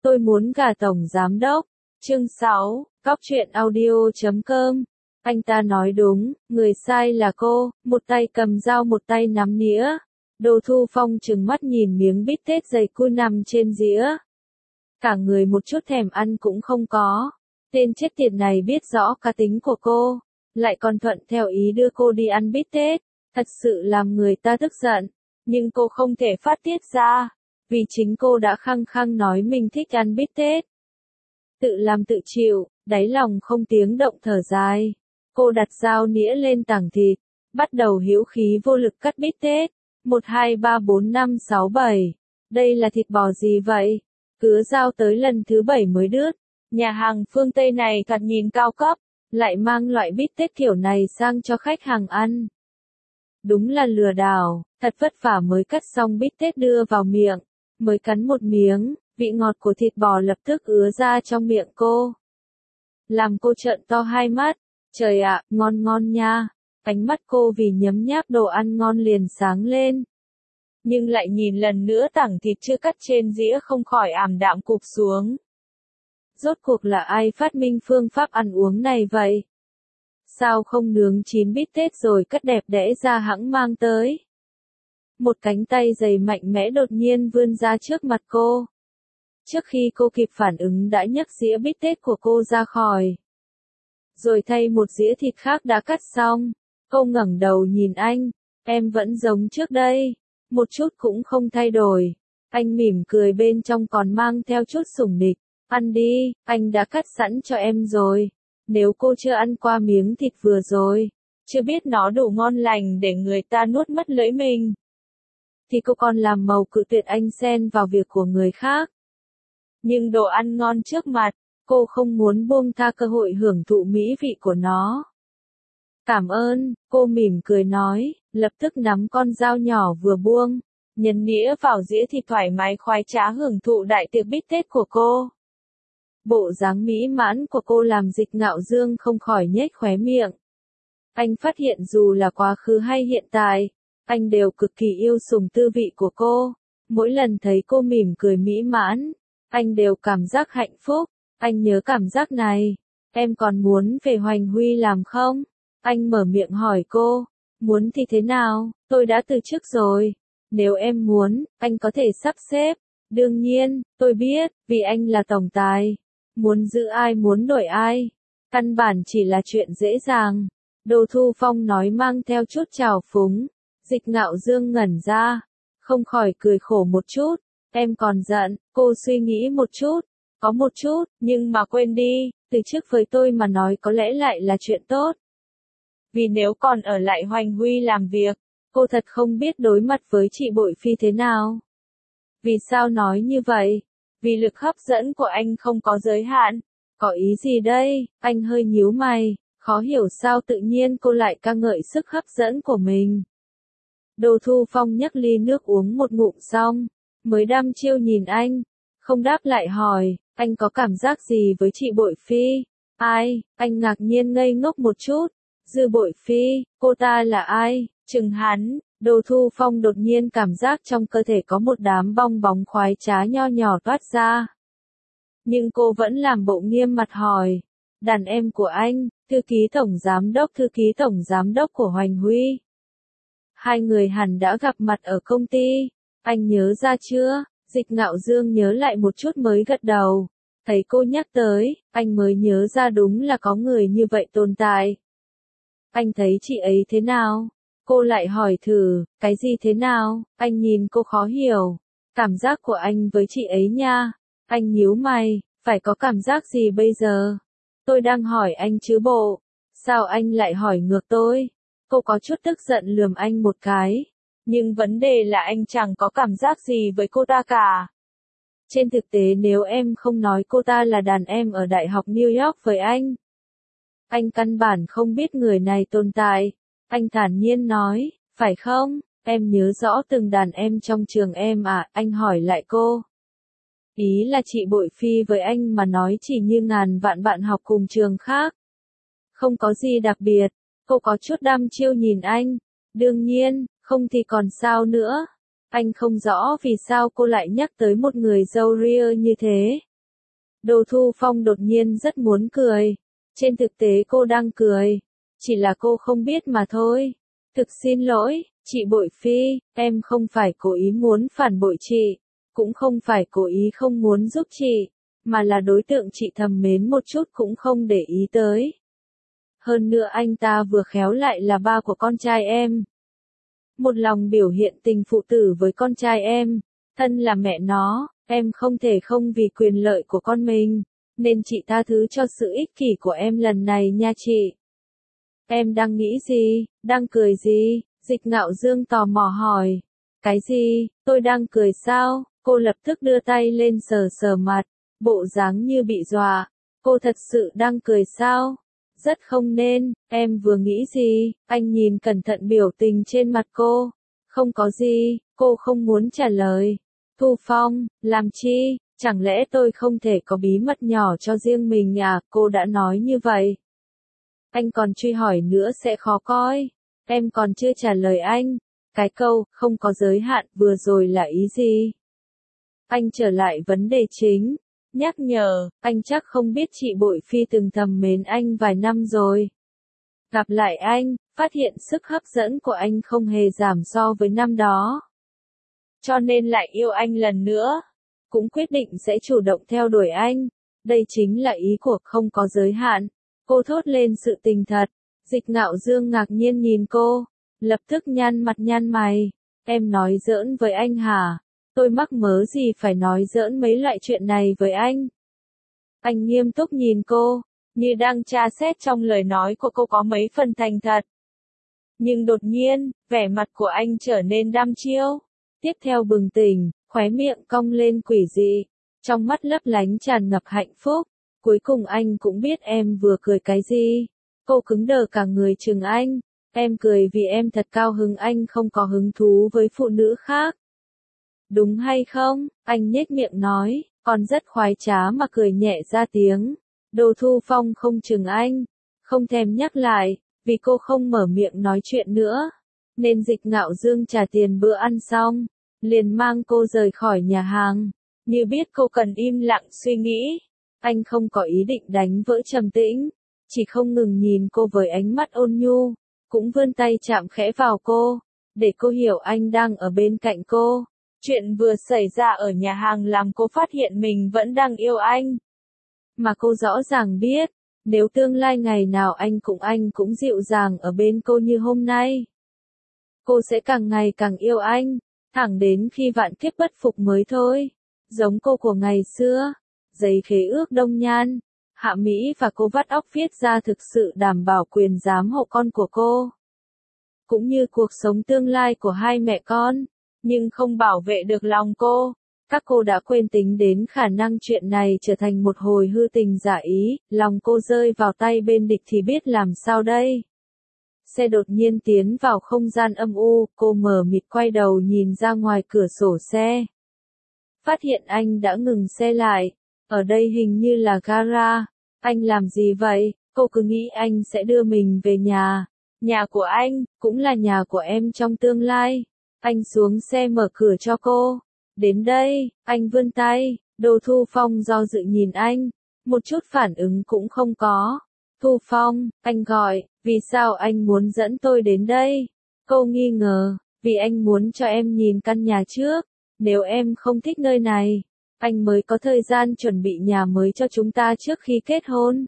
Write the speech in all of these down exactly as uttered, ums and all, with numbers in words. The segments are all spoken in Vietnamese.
Tôi muốn gả tổng giám đốc. Chương sáu, Cóc truyện audio chấm com. Anh ta nói đúng, người sai là cô, một tay cầm dao một tay nắm nĩa. Đồ Thu Phong trừng mắt nhìn miếng bít tết dày cui nằm trên dĩa. Cả người một chút thèm ăn cũng không có. Tên chết tiệt này biết rõ cá tính của cô, lại còn thuận theo ý đưa cô đi ăn bít tết, thật sự làm người ta tức giận. Nhưng cô không thể phát tiết ra, vì chính cô đã khăng khăng nói mình thích ăn bít tết. Tự làm tự chịu, đáy lòng không tiếng động thở dài. Cô đặt dao nĩa lên tảng thịt, bắt đầu hữu khí vô lực cắt bít tết. Một hai ba bốn năm sáu bảy. Đây là thịt bò gì vậy? Cứa dao tới lần thứ bảy mới đứt. Nhà hàng phương Tây này thật nhìn cao cấp, lại mang loại bít tết kiểu này sang cho khách hàng ăn. Đúng là lừa đảo, thật vất vả mới cắt xong bít tết đưa vào miệng, mới cắn một miếng, vị ngọt của thịt bò lập tức ứa ra trong miệng cô. Làm cô trợn to hai mắt, trời ạ, ngon ngon nha, ánh mắt cô vì nhấm nháp đồ ăn ngon liền sáng lên. Nhưng lại nhìn lần nữa tảng thịt chưa cắt trên dĩa không khỏi ảm đạm cụp xuống. Rốt cuộc là ai phát minh phương pháp ăn uống này vậy? Sao không nướng chín bít tết rồi cắt đẹp đẽ ra hẵng mang tới? Một cánh tay dày mạnh mẽ đột nhiên vươn ra trước mặt cô. Trước khi cô kịp phản ứng đã nhấc dĩa bít tết của cô ra khỏi. Rồi thay một dĩa thịt khác đã cắt xong. Cô ngẩng đầu nhìn anh, em vẫn giống trước đây, một chút cũng không thay đổi. Anh mỉm cười bên trong còn mang theo chút sủng nịch. Ăn đi, anh đã cắt sẵn cho em rồi. Nếu cô chưa ăn qua miếng thịt vừa rồi, chưa biết nó đủ ngon lành để người ta nuốt mất lưỡi mình, thì cô còn làm màu cự tuyệt anh xen vào việc của người khác. Nhưng đồ ăn ngon trước mặt, cô không muốn buông tha cơ hội hưởng thụ mỹ vị của nó. Cảm ơn, cô mỉm cười nói, lập tức nắm con dao nhỏ vừa buông, nhấn nĩa vào dĩa thịt thoải mái khoái trá hưởng thụ đại tiệc bít tết của cô. Bộ dáng mỹ mãn của cô làm Dịch Ngạo Dương không khỏi nhếch khóe miệng. Anh phát hiện dù là quá khứ hay hiện tại, anh đều cực kỳ yêu sủng tư vị của cô. Mỗi lần thấy cô mỉm cười mỹ mãn, anh đều cảm giác hạnh phúc. Anh nhớ cảm giác này. Em còn muốn về Hoành Huy làm không? Anh mở miệng hỏi cô. Muốn thì thế nào, tôi đã từ chức rồi. Nếu em muốn, anh có thể sắp xếp. Đương nhiên, tôi biết, vì anh là tổng tài. Muốn giữ ai muốn đổi ai. Căn bản chỉ là chuyện dễ dàng. Đồ Thu Phong nói mang theo chút trào phúng. Dịch Ngạo Dương ngẩn ra. Không khỏi cười khổ một chút. Em còn giận, cô suy nghĩ một chút. Có một chút, nhưng mà quên đi, từ trước với tôi mà nói có lẽ lại là chuyện tốt. Vì nếu còn ở lại Hoành Huy làm việc, cô thật không biết đối mặt với chị Bội Phi thế nào. Vì sao nói như vậy? Vì lực hấp dẫn của anh không có giới hạn. Có ý gì đây? Anh hơi nhíu mày, khó hiểu sao tự nhiên cô lại ca ngợi sức hấp dẫn của mình. Đồ Thu Phong nhấc ly nước uống một ngụm xong, mới đăm chiêu nhìn anh, không đáp lại hỏi, anh có cảm giác gì với chị Bội Phi? Ai? Anh ngạc nhiên ngây ngốc một chút. Dư Bội Phi, cô ta là ai? Chừng hắn. Đồ Thu Phong đột nhiên cảm giác trong cơ thể có một đám bong bóng khoái trá nho nhỏ toát ra. Nhưng cô vẫn làm bộ nghiêm mặt hỏi. Đàn em của anh, thư ký tổng giám đốc thư ký tổng giám đốc của Hoành Huy. Hai người hẳn đã gặp mặt ở công ty. Anh nhớ ra chưa? Dịch Ngạo Dương nhớ lại một chút mới gật đầu. Thấy cô nhắc tới, anh mới nhớ ra đúng là có người như vậy tồn tại. Anh thấy chị ấy thế nào? Cô lại hỏi thử, cái gì thế nào? Anh nhìn cô khó hiểu. Cảm giác của anh với chị ấy nha. Anh nhíu mày, phải có cảm giác gì bây giờ? Tôi đang hỏi anh chứ bộ. Sao anh lại hỏi ngược tôi? Cô có chút tức giận lườm anh một cái. Nhưng vấn đề là anh chẳng có cảm giác gì với cô ta cả. Trên thực tế nếu em không nói cô ta là đàn em ở Đại học New York với anh, anh căn bản không biết người này tồn tại. Anh thản nhiên nói, phải không? Em nhớ rõ từng đàn em trong trường em à? Anh hỏi lại cô. Ý là chị Bội Phi với anh mà nói chỉ như ngàn vạn bạn học cùng trường khác. Không có gì đặc biệt. Cô có chút đăm chiêu nhìn anh. Đương nhiên, không thì còn sao nữa. Anh không rõ vì sao cô lại nhắc tới một người râu ria như thế. Đồ Thu Phong đột nhiên rất muốn cười. Trên thực tế cô đang cười. Chỉ là cô không biết mà thôi. Thực xin lỗi, chị Bội Phi, em không phải cố ý muốn phản bội chị. Cũng không phải cố ý không muốn giúp chị. Mà là đối tượng chị thầm mến một chút cũng không để ý tới. Hơn nữa anh ta vừa khéo lại là ba của con trai em. Một lòng biểu hiện tình phụ tử với con trai em. Thân là mẹ nó, em không thể không vì quyền lợi của con mình. Nên chị tha thứ cho sự ích kỷ của em lần này nha chị. Em đang nghĩ gì, đang cười gì? Dịch Ngạo Dương tò mò hỏi. Cái gì, tôi đang cười sao? Cô lập tức đưa tay lên sờ sờ mặt, bộ dáng như bị dọa. Cô thật sự đang cười sao? Rất không nên, em vừa nghĩ gì? Anh nhìn cẩn thận biểu tình trên mặt cô. Không có gì, cô không muốn trả lời. Thu Phong, làm chi? Chẳng lẽ tôi không thể có bí mật nhỏ cho riêng mình à? Cô đã nói như vậy. Anh còn truy hỏi nữa sẽ khó coi. Em còn chưa trả lời anh. Cái câu, không có giới hạn, vừa rồi là ý gì? Anh trở lại vấn đề chính. Nhắc nhở, anh chắc không biết chị Bội Phi từng thầm mến anh vài năm rồi. Gặp lại anh, phát hiện sức hấp dẫn của anh không hề giảm so với năm đó. Cho nên lại yêu anh lần nữa. Cũng quyết định sẽ chủ động theo đuổi anh. Đây chính là ý của không có giới hạn. Cô thốt lên sự tình thật. Dịch Ngạo Dương ngạc nhiên nhìn cô. Lập tức nhăn mặt nhăn mày. Em nói giỡn với anh hả? Tôi mắc mớ gì phải nói giỡn mấy loại chuyện này với anh? Anh nghiêm túc nhìn cô, như đang tra xét trong lời nói của cô có mấy phần thành thật. Nhưng đột nhiên, vẻ mặt của anh trở nên đăm chiêu. Tiếp theo bừng tỉnh, khóe miệng cong lên quỷ dị. Trong mắt lấp lánh tràn ngập hạnh phúc. Cuối cùng anh cũng biết em vừa cười cái gì. Cô cứng đờ cả người chừng anh. Em cười vì em thật cao hứng, anh không có hứng thú với phụ nữ khác. Đúng hay không? Anh nhếch miệng nói, còn rất khoái trá mà cười nhẹ ra tiếng. Đồ Thu Phong không chừng anh, không thèm nhắc lại, vì cô không mở miệng nói chuyện nữa. Nên Dịch Ngạo Dương trả tiền bữa ăn xong, liền mang cô rời khỏi nhà hàng. Như biết cô cần im lặng suy nghĩ, anh không có ý định đánh vỡ trầm tĩnh, chỉ không ngừng nhìn cô với ánh mắt ôn nhu, cũng vươn tay chạm khẽ vào cô, để cô hiểu anh đang ở bên cạnh cô. Chuyện vừa xảy ra ở nhà hàng làm cô phát hiện mình vẫn đang yêu anh. Mà cô rõ ràng biết, nếu tương lai ngày nào anh cũng anh cũng dịu dàng ở bên cô như hôm nay, cô sẽ càng ngày càng yêu anh, thẳng đến khi vạn kiếp bất phục mới thôi. Giống cô của ngày xưa, giấy khế ước Đông Nhan, Hạ Mỹ và cô vắt óc viết ra thực sự đảm bảo quyền giám hộ con của cô. Cũng như cuộc sống tương lai của hai mẹ con. Nhưng không bảo vệ được lòng cô. Các cô đã quên tính đến khả năng chuyện này trở thành một hồi hư tình giả ý, lòng cô rơi vào tay bên địch thì biết làm sao đây. Xe đột nhiên tiến vào không gian âm u, cô mờ mịt quay đầu nhìn ra ngoài cửa sổ xe. Phát hiện anh đã ngừng xe lại, ở đây hình như là gara. Anh làm gì vậy? Cô cứ nghĩ anh sẽ đưa mình về nhà. Nhà của anh, cũng là nhà của em trong tương lai. Anh xuống xe mở cửa cho cô. Đến đây, anh vươn tay. Đồ Thu Phong do dự nhìn anh. Một chút phản ứng cũng không có. Thu Phong, anh gọi, vì sao anh muốn dẫn tôi đến đây? Cô nghi ngờ, vì anh muốn cho em nhìn căn nhà trước. Nếu em không thích nơi này, anh mới có thời gian chuẩn bị nhà mới cho chúng ta trước khi kết hôn.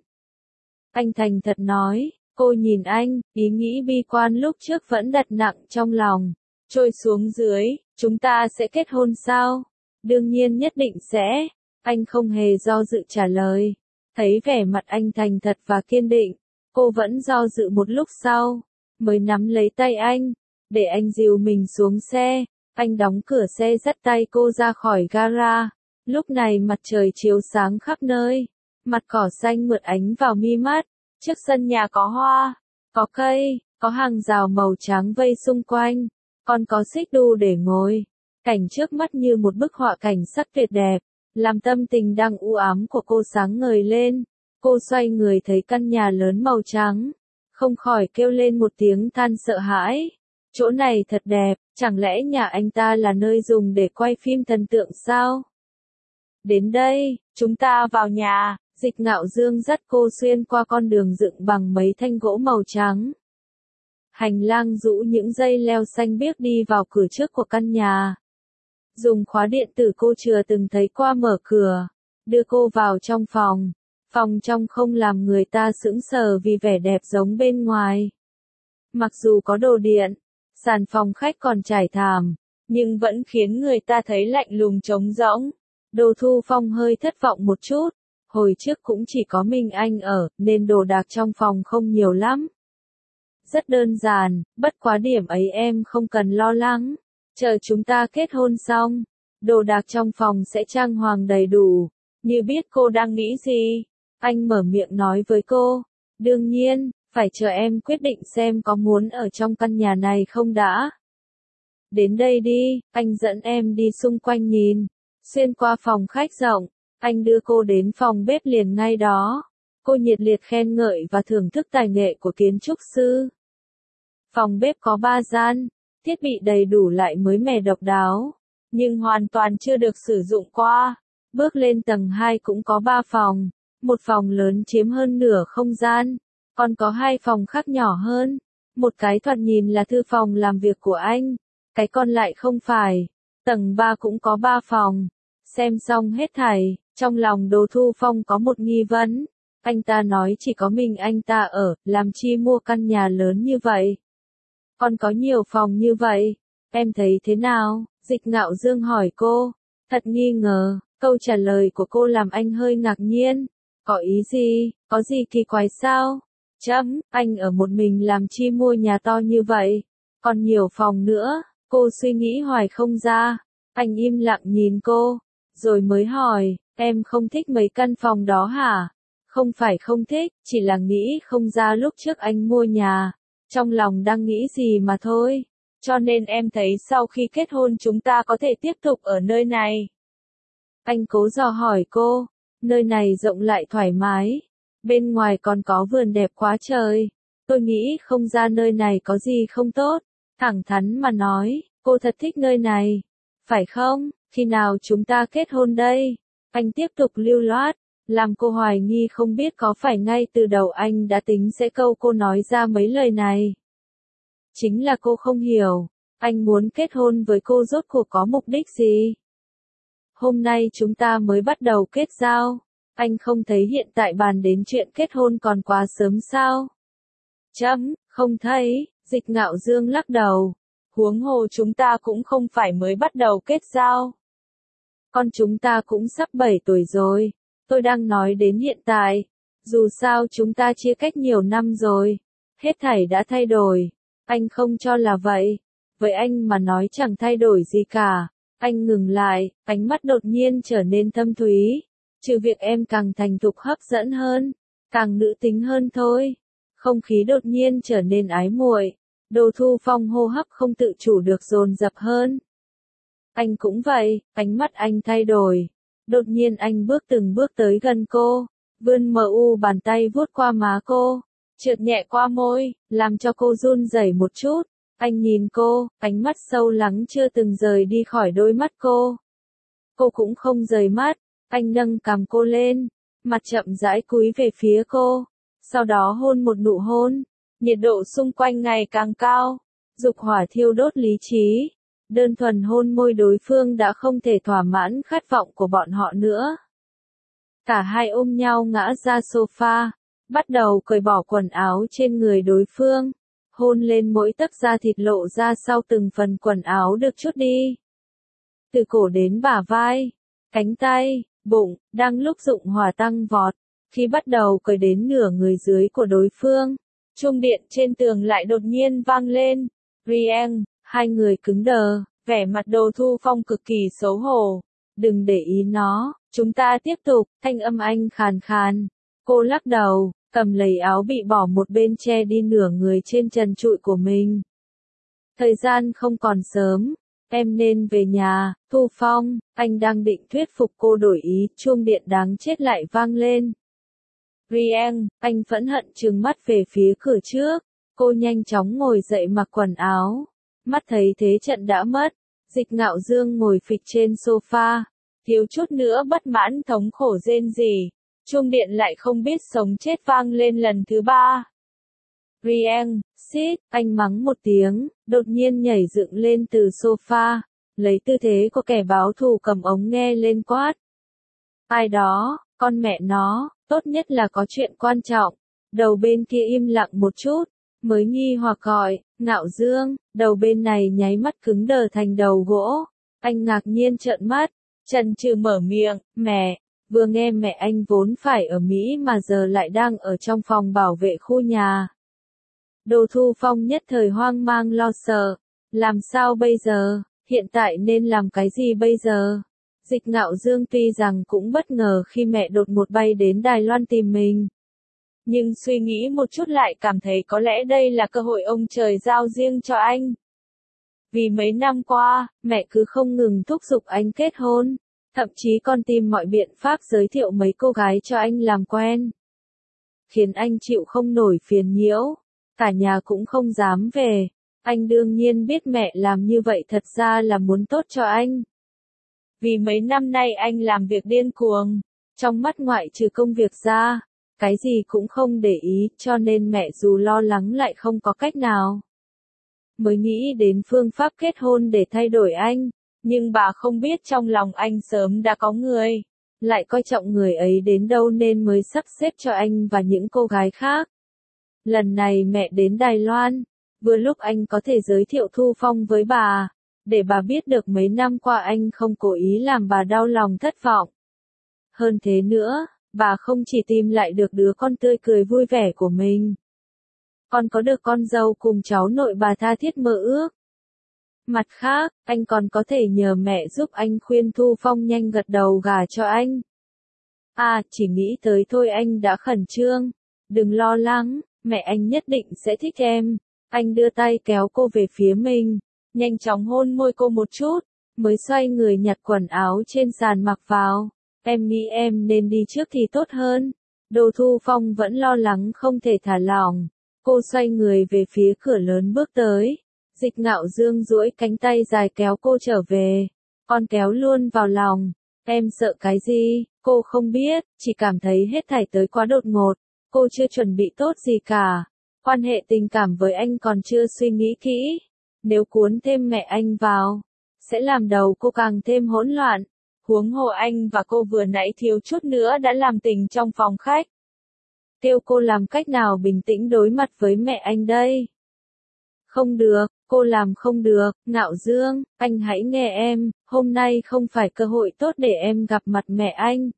Anh thành thật nói. Cô nhìn anh, ý nghĩ bi quan lúc trước vẫn đặt nặng trong lòng. Trôi xuống dưới, chúng ta sẽ kết hôn sao? Đương nhiên nhất định sẽ. Anh không hề do dự trả lời. Thấy vẻ mặt anh thành thật và kiên định, cô vẫn do dự một lúc sau, mới nắm lấy tay anh, để anh dìu mình xuống xe. Anh đóng cửa xe dắt tay cô ra khỏi gara. Lúc này mặt trời chiếu sáng khắp nơi, mặt cỏ xanh mượt ánh vào mi mắt. Trước sân nhà có hoa, có cây, có hàng rào màu trắng vây xung quanh, còn có xích đu để ngồi. Cảnh trước mắt như một bức họa cảnh sắc tuyệt đẹp, làm tâm tình đang u ám của cô sáng ngời lên. Cô xoay người thấy căn nhà lớn màu trắng, không khỏi kêu lên một tiếng than sợ hãi. Chỗ này thật đẹp, chẳng lẽ nhà anh ta là nơi dùng để quay phim thần tượng sao? Đến đây, chúng ta vào nhà. Dịch Ngạo Dương dắt cô xuyên qua con đường dựng bằng mấy thanh gỗ màu trắng. Hành lang rũ những dây leo xanh biếc đi vào cửa trước của căn nhà. Dùng khóa điện tử cô chưa từng thấy qua mở cửa, đưa cô vào trong phòng. Phòng trong không làm người ta sững sờ vì vẻ đẹp giống bên ngoài. Mặc dù có đồ điện, sàn phòng khách còn trải thảm, nhưng vẫn khiến người ta thấy lạnh lùng trống rỗng. Đồ Thu Phong hơi thất vọng một chút, hồi trước cũng chỉ có mình anh ở, nên đồ đạc trong phòng không nhiều lắm. Rất đơn giản, bất quá điểm ấy em không cần lo lắng. Chờ chúng ta kết hôn xong, đồ đạc trong phòng sẽ trang hoàng đầy đủ. Như biết cô đang nghĩ gì, anh mở miệng nói với cô. Đương nhiên, phải chờ em quyết định xem có muốn ở trong căn nhà này không đã. Đến đây đi, anh dẫn em đi xung quanh nhìn. Xuyên qua phòng khách rộng, anh đưa cô đến phòng bếp liền ngay đó. Cô nhiệt liệt khen ngợi và thưởng thức tài nghệ của kiến trúc sư. Phòng bếp có ba gian, thiết bị đầy đủ lại mới mẻ độc đáo, nhưng hoàn toàn chưa được sử dụng qua. Bước lên tầng hai cũng có ba phòng, một phòng lớn chiếm hơn nửa không gian, còn có hai phòng khác nhỏ hơn. Một cái thoạt nhìn là thư phòng làm việc của anh, cái còn lại không phải. Tầng ba cũng có ba phòng. Xem xong hết thảy, trong lòng Đồ Thu Phong có một nghi vấn. Anh ta nói chỉ có mình anh ta ở, làm chi mua căn nhà lớn như vậy? Còn có nhiều phòng như vậy, em thấy thế nào? Dịch Ngạo Dương hỏi cô. Thật nghi ngờ, câu trả lời của cô làm anh hơi ngạc nhiên. Có ý gì, có gì kỳ quái sao? Chấm, anh ở một mình làm chi mua nhà to như vậy? Còn nhiều phòng nữa, cô suy nghĩ hoài không ra. Anh im lặng nhìn cô, rồi mới hỏi, em không thích mấy căn phòng đó hả? Không phải không thích, chỉ là nghĩ không ra lúc trước anh mua nhà. Trong lòng đang nghĩ gì mà thôi. Cho nên em thấy sau khi kết hôn chúng ta có thể tiếp tục ở nơi này. Anh cố dò hỏi cô, nơi này rộng lại thoải mái. Bên ngoài còn có vườn đẹp quá trời. Tôi nghĩ không ra nơi này có gì không tốt. Thẳng thắn mà nói, cô thật thích nơi này. Phải không? Khi nào chúng ta kết hôn đây? Anh tiếp tục lưu loát, làm cô hoài nghi không biết có phải ngay từ đầu anh đã tính sẽ câu cô nói ra mấy lời này. Chính là cô không hiểu, anh muốn kết hôn với cô rốt cuộc có mục đích gì? Hôm nay chúng ta mới bắt đầu kết giao, anh không thấy hiện tại bàn đến chuyện kết hôn còn quá sớm sao? Chấm, không thấy, Dịch Ngạo Dương lắc đầu. Huống hồ chúng ta cũng không phải mới bắt đầu kết giao. Con chúng ta cũng sắp bảy tuổi rồi. Tôi đang nói đến hiện tại. Dù sao chúng ta chia cách nhiều năm rồi. Hết thảy đã thay đổi. Anh không cho là vậy. Với anh mà nói chẳng thay đổi gì cả. Anh ngừng lại, ánh mắt đột nhiên trở nên thâm thúy. Trừ việc em càng thành thục hấp dẫn hơn, càng nữ tính hơn thôi. Không khí đột nhiên trở nên ái muội. Đồ Thu Phong hô hấp không tự chủ được dồn dập hơn. Anh cũng vậy, ánh mắt anh thay đổi. Đột nhiên anh bước từng bước tới gần cô, vươn mờ u bàn tay vuốt qua má cô, trượt nhẹ qua môi, làm cho cô run rẩy một chút. Anh nhìn cô, ánh mắt sâu lắng chưa từng rời đi khỏi đôi mắt cô. Cô cũng không rời mắt, anh nâng cằm cô lên, mặt chậm rãi cúi về phía cô, sau đó hôn một nụ hôn. Nhiệt độ xung quanh ngày càng cao, dục hỏa thiêu đốt lý trí. Đơn thuần hôn môi đối phương đã không thể thỏa mãn khát vọng của bọn họ nữa. Cả hai ôm nhau ngã ra sofa, bắt đầu cởi bỏ quần áo trên người đối phương, hôn lên mỗi tấc da thịt lộ ra sau từng phần quần áo được trút đi. Từ cổ đến bả vai, cánh tay, bụng, đang lúc dụng hỏa tăng vọt, khi bắt đầu cởi đến nửa người dưới của đối phương. Chuông điện trên tường lại đột nhiên vang lên. Rieng, hai người cứng đờ, vẻ mặt Đồ Thu Phong cực kỳ xấu hổ. Đừng để ý nó, chúng ta tiếp tục, thanh âm anh khàn khàn. Cô lắc đầu, cầm lấy áo bị bỏ một bên che đi nửa người trên trần trụi của mình. Thời gian không còn sớm, em nên về nhà. Thu Phong, anh đang định thuyết phục cô đổi ý, chuông điện đáng chết lại vang lên. Rieng, anh phẫn hận trừng mắt về phía cửa trước. Cô nhanh chóng ngồi dậy mặc quần áo. Mắt thấy thế trận đã mất. Dịch Ngạo Dương ngồi phịch trên sofa. thiếu chút nữa bất mãn thống khổ rên rỉ. Chuông điện lại không biết sống chết vang lên lần thứ ba. Rieng, xít, anh mắng một tiếng, đột nhiên nhảy dựng lên từ sofa, lấy tư thế của kẻ báo thù cầm ống nghe lên quát. Ai đó, con mẹ nó, tốt nhất là có chuyện quan trọng. Đầu bên kia im lặng một chút, mới nghi hoặc gọi, Ngạo Dương, đầu bên này nháy mắt cứng đờ thành đầu gỗ. Anh ngạc nhiên trợn mắt, chần chừ mở miệng, mẹ, vừa nghe mẹ anh vốn phải ở Mỹ mà giờ lại đang ở trong phòng bảo vệ khu nhà. Đồ Thu Phong nhất thời hoang mang lo sợ, làm sao bây giờ, hiện tại nên làm cái gì bây giờ? Dịch Ngạo Dương tuy rằng cũng bất ngờ khi mẹ đột ngột bay đến Đài Loan tìm mình. Nhưng suy nghĩ một chút lại cảm thấy có lẽ đây là cơ hội ông trời giao riêng cho anh. Vì mấy năm qua, mẹ cứ không ngừng thúc giục anh kết hôn, thậm chí còn tìm mọi biện pháp giới thiệu mấy cô gái cho anh làm quen. Khiến anh chịu không nổi phiền nhiễu, cả nhà cũng không dám về. Anh đương nhiên biết mẹ làm như vậy thật ra là muốn tốt cho anh. Vì mấy năm nay anh làm việc điên cuồng, trong mắt ngoại trừ công việc ra, cái gì cũng không để ý, cho nên mẹ dù lo lắng lại không có cách nào. Mới nghĩ đến phương pháp kết hôn để thay đổi anh, nhưng bà không biết trong lòng anh sớm đã có người, lại coi trọng người ấy đến đâu nên mới sắp xếp cho anh và những cô gái khác. Lần này mẹ đến Đài Loan, vừa lúc anh có thể giới thiệu Thu Phong với bà, để bà biết được mấy năm qua anh không cố ý làm bà đau lòng thất vọng. Hơn thế nữa, bà không chỉ tìm lại được đứa con tươi cười vui vẻ của mình, còn có được con dâu cùng cháu nội bà tha thiết mơ ước. Mặt khác, anh còn có thể nhờ mẹ giúp anh khuyên Thu Phong nhanh gật đầu gả cho anh. À, chỉ nghĩ tới thôi anh đã khẩn trương. Đừng lo lắng, mẹ anh nhất định sẽ thích em. Anh đưa tay kéo cô về phía mình, nhanh chóng hôn môi cô một chút, mới xoay người nhặt quần áo trên sàn mặc vào. Em nghĩ em nên đi trước thì tốt hơn. Đồ Thu Phong vẫn lo lắng không thể thả lỏng. Cô xoay người về phía cửa lớn bước tới. Dịch Ngạo Dương duỗi cánh tay dài kéo cô trở về. Con kéo luôn vào lòng. Em sợ cái gì? Cô không biết, chỉ cảm thấy hết thảy tới quá đột ngột. Cô chưa chuẩn bị tốt gì cả. Quan hệ tình cảm với anh còn chưa suy nghĩ kỹ. Nếu cuốn thêm mẹ anh vào, sẽ làm đầu cô càng thêm hỗn loạn. Huống hồ anh và cô vừa nãy thiếu chút nữa đã làm tình trong phòng khách. Kêu cô làm cách nào bình tĩnh đối mặt với mẹ anh đây? Không được, cô làm không được. Ngạo Dương, anh hãy nghe em, hôm nay không phải cơ hội tốt để em gặp mặt mẹ anh.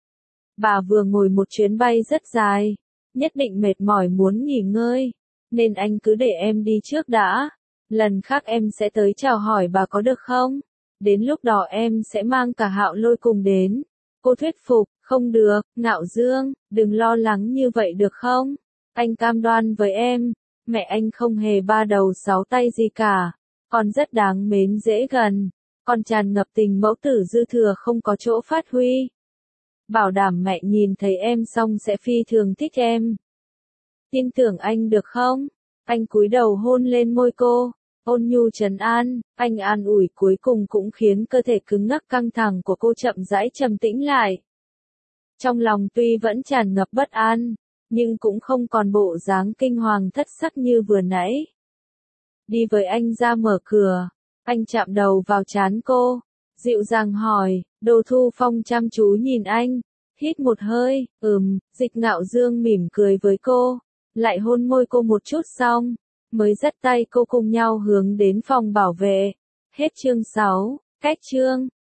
Bà vừa ngồi một chuyến bay rất dài, nhất định mệt mỏi muốn nghỉ ngơi, nên anh cứ để em đi trước đã. Lần khác em sẽ tới chào hỏi bà có được không? Đến lúc đó em sẽ mang cả Hạo Lôi cùng đến. Cô thuyết phục, không được, Ngạo Dương, đừng lo lắng như vậy được không? Anh cam đoan với em, mẹ anh không hề ba đầu sáu tay gì cả, còn rất đáng mến dễ gần, còn tràn ngập tình mẫu tử dư thừa không có chỗ phát huy. Bảo đảm mẹ nhìn thấy em xong sẽ phi thường thích em. Tin tưởng anh được không? Anh cúi đầu hôn lên môi cô, ôn nhu trấn an, anh an ủi cuối cùng cũng khiến cơ thể cứng ngắc căng thẳng của cô chậm rãi trầm tĩnh lại. Trong lòng tuy vẫn tràn ngập bất an, nhưng cũng không còn bộ dáng kinh hoàng thất sắc như vừa nãy. Đi với anh ra mở cửa, anh chạm đầu vào trán cô, dịu dàng hỏi. Đồ Thu Phong chăm chú nhìn anh, hít một hơi, ừm, Dịch Ngạo Dương mỉm cười với cô, lại hôn môi cô một chút xong, mới dắt tay cô cùng nhau hướng đến phòng bảo vệ. Hết chương sáu, cách chương.